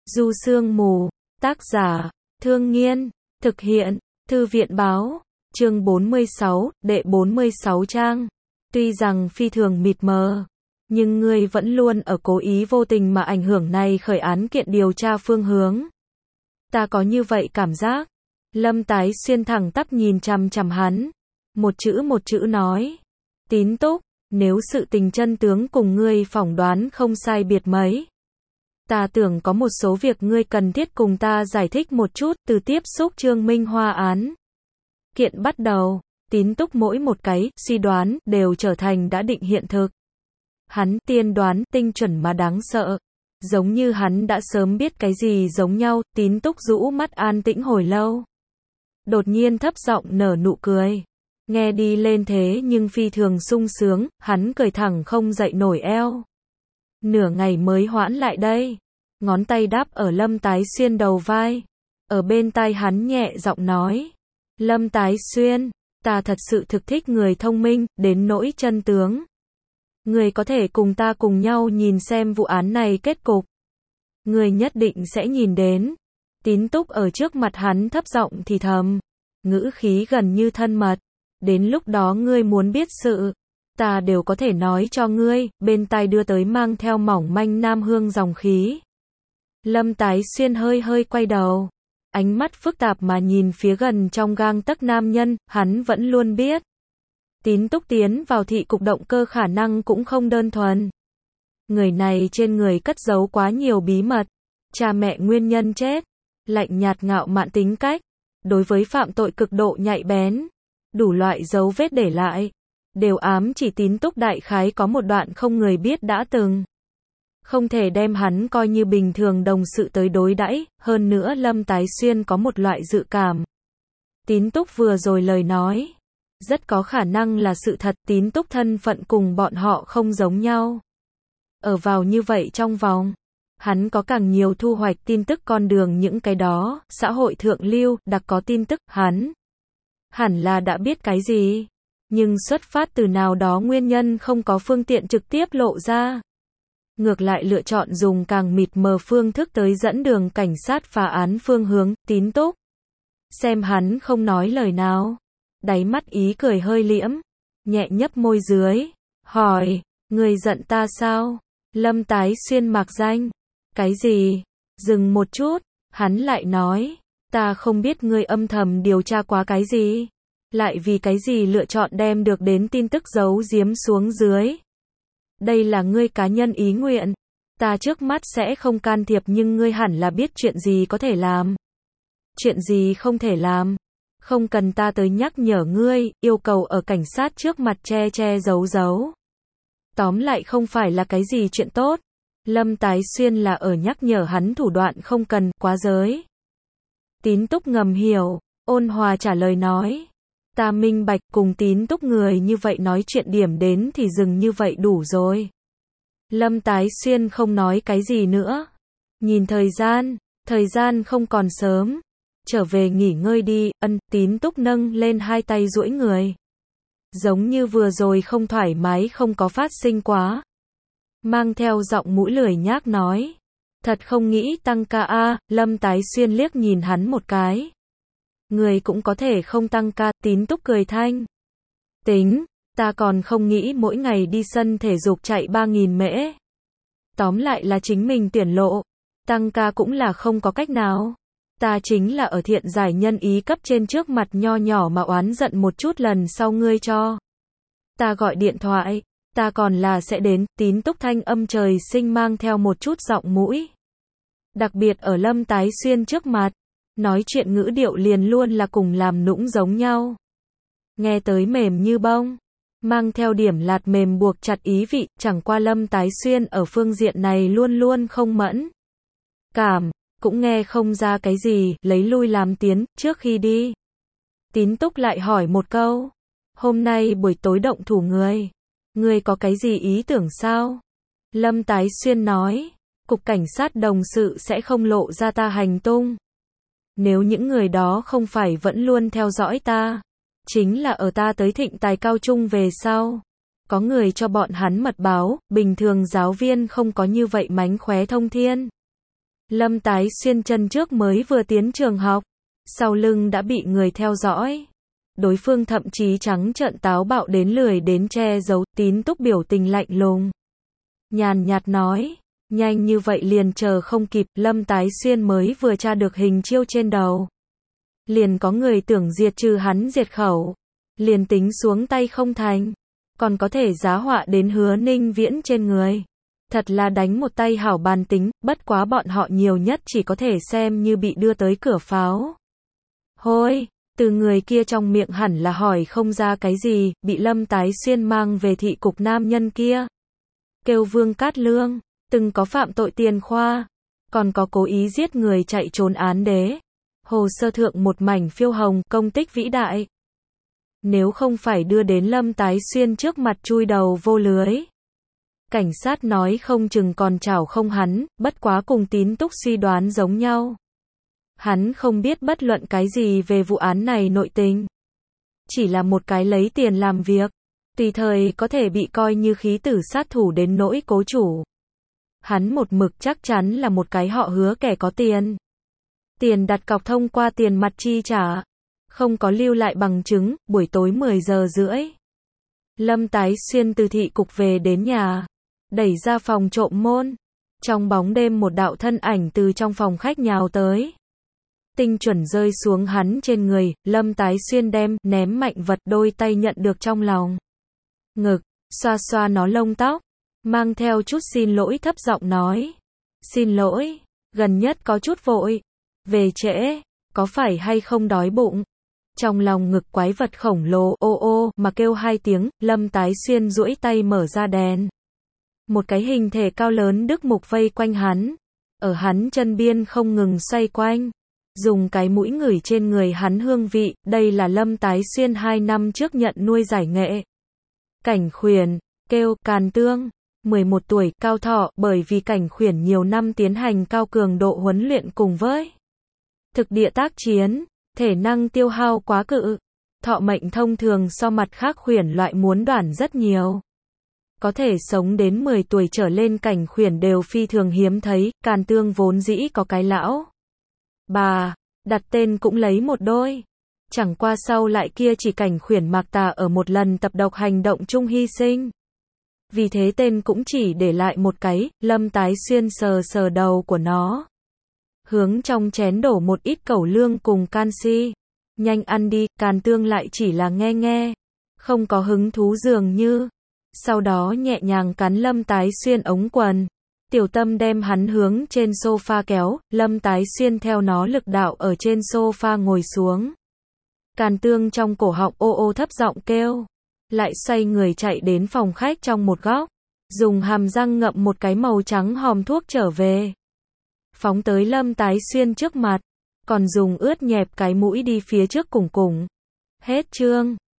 Du Sương Mù, tác giả, Thương Nghiên, thực hiện, Thư viện báo, chương 46, đệ 46 trang. Tuy rằng phi thường mịt mờ, nhưng ngươi vẫn luôn ở cố ý vô tình mà ảnh hưởng này khởi án kiện điều tra phương hướng. Ta có như vậy cảm giác. Lâm Tái Xuyên thẳng tắp nhìn chằm chằm hắn, một chữ nói. Tín Túc, nếu sự tình chân tướng cùng ngươi phỏng đoán không sai biệt mấy, ta tưởng có một số việc ngươi cần thiết cùng ta giải thích một chút. Từ tiếp xúc Trương Minh Hoa án kiện bắt đầu, Tín Túc mỗi một cái suy đoán đều trở thành đã định hiện thực. Hắn tiên đoán tinh chuẩn mà đáng sợ, giống như hắn đã sớm biết cái gì giống nhau. Tín Túc rũ mắt an tĩnh hồi lâu, đột nhiên thấp giọng nở nụ cười, nghe đi lên thế nhưng phi thường sung sướng. Hắn cười thẳng không dậy nổi eo, nửa ngày mới hoãn lại đây, ngón tay đáp ở Lâm Tái Xuyên đầu vai, ở bên tai hắn nhẹ giọng nói. Lâm Tái Xuyên, ta thật sự thực thích người thông minh, đến nỗi chân tướng, người có thể cùng ta cùng nhau nhìn xem vụ án này kết cục. Người nhất định sẽ nhìn đến. Tín Túc ở trước mặt hắn thấp giọng thì thầm, ngữ khí gần như thân mật. Đến lúc đó ngươi muốn biết sự, ta đều có thể nói cho ngươi. Bên tai đưa tới mang theo mỏng manh nam hương dòng khí. Lâm Tái Xuyên hơi hơi quay đầu, ánh mắt phức tạp mà nhìn phía gần trong gang tấc nam nhân. Hắn vẫn luôn biết, Tín Túc tiến vào thị cục động cơ khả năng cũng không đơn thuần. Người này trên người cất giấu quá nhiều bí mật, cha mẹ nguyên nhân chết, lạnh nhạt ngạo mạn tính cách, đối với phạm tội cực độ nhạy bén, đủ loại dấu vết để lại, đều ám chỉ Tín Túc đại khái có một đoạn không người biết đã từng. Không thể đem hắn coi như bình thường đồng sự tới đối đãi. Hơn nữa Lâm Tái Xuyên có một loại dự cảm, Tín Túc vừa rồi lời nói, rất có khả năng là sự thật. Tín Túc thân phận cùng bọn họ không giống nhau. Ở vào như vậy trong vòng, hắn có càng nhiều thu hoạch tin tức con đường những cái đó, xã hội thượng lưu, đặc có tin tức, hắn hẳn là đã biết cái gì, nhưng xuất phát từ nào đó nguyên nhân không có phương tiện trực tiếp lộ ra. Ngược lại lựa chọn dùng càng mịt mờ phương thức tới dẫn đường cảnh sát phá án phương hướng. Tín Túc xem hắn không nói lời nào, đáy mắt ý cười hơi liễm, nhẹ nhấp môi dưới, hỏi, người giận ta sao? Lâm Tái Xuyên mạc danh, cái gì? Dừng một chút, hắn lại nói, ta không biết ngươi âm thầm điều tra quá cái gì, lại vì cái gì lựa chọn đem được đến tin tức giấu giếm xuống dưới. Đây là ngươi cá nhân ý nguyện, ta trước mắt sẽ không can thiệp, nhưng ngươi hẳn là biết chuyện gì có thể làm, chuyện gì không thể làm. Không cần ta tới nhắc nhở ngươi, yêu cầu ở cảnh sát trước mặt che giấu giấu. Tóm lại không phải là cái gì chuyện tốt. Lâm Tái Xuyên là ở nhắc nhở hắn thủ đoạn không cần quá giới. Tín Túc ngầm hiểu, ôn hòa trả lời nói. Ta minh bạch, cùng Tín Túc người như vậy nói chuyện điểm đến thì dừng như vậy đủ rồi. Lâm Tái Xuyên không nói cái gì nữa. Nhìn thời gian không còn sớm. Trở về nghỉ ngơi đi. Tín Túc nâng lên hai tay duỗi người, giống như vừa rồi không thoải mái không có phát sinh quá, mang theo giọng mũi lười nhác nói. Thật không nghĩ tăng ca a. Lâm Tái Xuyên liếc nhìn hắn một cái. Người cũng có thể không tăng ca. Tín Túc cười thanh. Tính, ta còn không nghĩ mỗi ngày đi sân thể dục chạy 3.000 mễ. Tóm lại là chính mình tuyển lộ, tăng ca cũng là không có cách nào. Ta chính là ở thiện giải nhân ý cấp trên trước mặt nho nhỏ mà oán giận một chút, lần sau ngươi cho ta gọi điện thoại, ta còn là sẽ đến. Tín Túc thanh âm trời sinh mang theo một chút giọng mũi, đặc biệt ở Lâm Tái Xuyên trước mặt, nói chuyện ngữ điệu liền luôn là cùng làm nũng giống nhau, nghe tới mềm như bông, mang theo điểm lạt mềm buộc chặt ý vị. Chẳng qua Lâm Tái Xuyên ở phương diện này luôn luôn không mẫn cảm, cũng nghe không ra cái gì, lấy lui làm tiến. Trước khi đi, Tín Túc lại hỏi một câu, hôm nay buổi tối động thủ người có cái gì ý tưởng sao? Lâm Tái Xuyên nói, cục cảnh sát đồng sự sẽ không lộ ra ta hành tung. Nếu những người đó không phải vẫn luôn theo dõi ta, chính là ở ta tới Thịnh Tài cao trung về sau, có người cho bọn hắn mật báo. Bình thường giáo viên không có như vậy mánh khóe thông thiên. Lâm Tái Xuyên chân trước mới vừa tiến trường học, sau lưng đã bị người theo dõi. Đối phương thậm chí trắng trợn táo bạo đến lười đến che giấu. Tín Túc biểu tình lạnh lùng, nhàn nhạt nói, nhanh như vậy liền chờ không kịp. Lâm Tái Xuyên mới vừa tra được hình chiêu trên đầu, liền có người tưởng diệt trừ hắn diệt khẩu, liền tính xuống tay không thành, còn có thể giá họa đến Hứa Ninh Viễn trên người. Thật là đánh một tay hảo bàn tính, bất quá bọn họ nhiều nhất chỉ có thể xem như bị đưa tới cửa pháo. Hôi, từ người kia trong miệng hẳn là hỏi không ra cái gì, bị Lâm Tái Xuyên mang về thị cục nam nhân kia. Kêu Vương Cát Lương, từng có phạm tội tiền khoa, còn có cố ý giết người chạy trốn án đế. Hồ sơ thượng một mảnh phiêu hồng, công tích vĩ đại. Nếu không phải đưa đến Lâm Tái Xuyên trước mặt chui đầu vô lưới, cảnh sát nói không chừng còn chảo không hắn, bất quá cùng Tín Túc suy đoán giống nhau. Hắn không biết bất luận cái gì về vụ án này nội tình. Chỉ là một cái lấy tiền làm việc, tùy thời có thể bị coi như khí tử sát thủ đến nỗi cố chủ. Hắn một mực chắc chắn là một cái họ Hứa kẻ có tiền. Tiền đặt cọc thông qua tiền mặt chi trả, không có lưu lại bằng chứng. Buổi tối 10 giờ rưỡi, Lâm Tái Xuyên từ thị cục về đến nhà, đẩy ra phòng trộm môn. Trong bóng đêm một đạo thân ảnh từ trong phòng khách nhào tới, tinh chuẩn rơi xuống hắn trên người. Lâm Tái Xuyên đem ném mạnh vật, đôi tay nhận được trong lòng ngực, xoa xoa nó lông tóc, mang theo chút xin lỗi thấp giọng nói, xin lỗi, gần nhất có chút vội, về trễ, có phải hay không đói bụng? Trong lòng ngực quái vật khổng lồ ô ô mà kêu hai tiếng. Lâm Tái Xuyên duỗi tay mở ra đèn, một cái hình thể cao lớn đức mục vây quanh hắn, ở hắn chân biên không ngừng xoay quanh, dùng cái mũi ngửi trên người hắn hương vị. Đây là Lâm Tái Xuyên 2 năm trước nhận nuôi giải nghệ. Cảnh Khuyển, kêu Càn Tương, 11 tuổi, cao thọ, bởi vì Cảnh Khuyển nhiều năm tiến hành cao cường độ huấn luyện cùng với thực địa tác chiến, thể năng tiêu hao quá cự, thọ mệnh thông thường so mặt khác khuyển loại muốn đoản rất nhiều. Có thể sống đến 10 tuổi trở lên Cảnh Khuyển đều phi thường hiếm thấy. Càn Tương vốn dĩ có cái lão bà, đặt tên cũng lấy một đôi. Chẳng qua sau lại kia chỉ Cảnh Khuyển Mạc Tà ở một lần tập độc hành động chung hy sinh. Vì thế tên cũng chỉ để lại một cái. Lâm Tái Xuyên sờ sờ đầu của nó, hướng trong chén đổ một ít cẩu lương cùng canxi. Nhanh ăn đi. Càn Tương lại chỉ là nghe nghe, không có hứng thú dường như. Sau đó nhẹ nhàng cắn Lâm Tái Xuyên ống quần. Tiểu Tâm đem hắn hướng trên sofa kéo. Lâm Tái Xuyên theo nó lực đạo ở trên sofa ngồi xuống. Càn Tương trong cổ họng ô ô thấp giọng kêu, lại xoay người chạy đến phòng khách trong một góc, dùng hàm răng ngậm một cái màu trắng hòm thuốc trở về, phóng tới Lâm Tái Xuyên trước mặt, còn dùng ướt nhẹp cái mũi đi phía trước cùng cùng. Hết chương.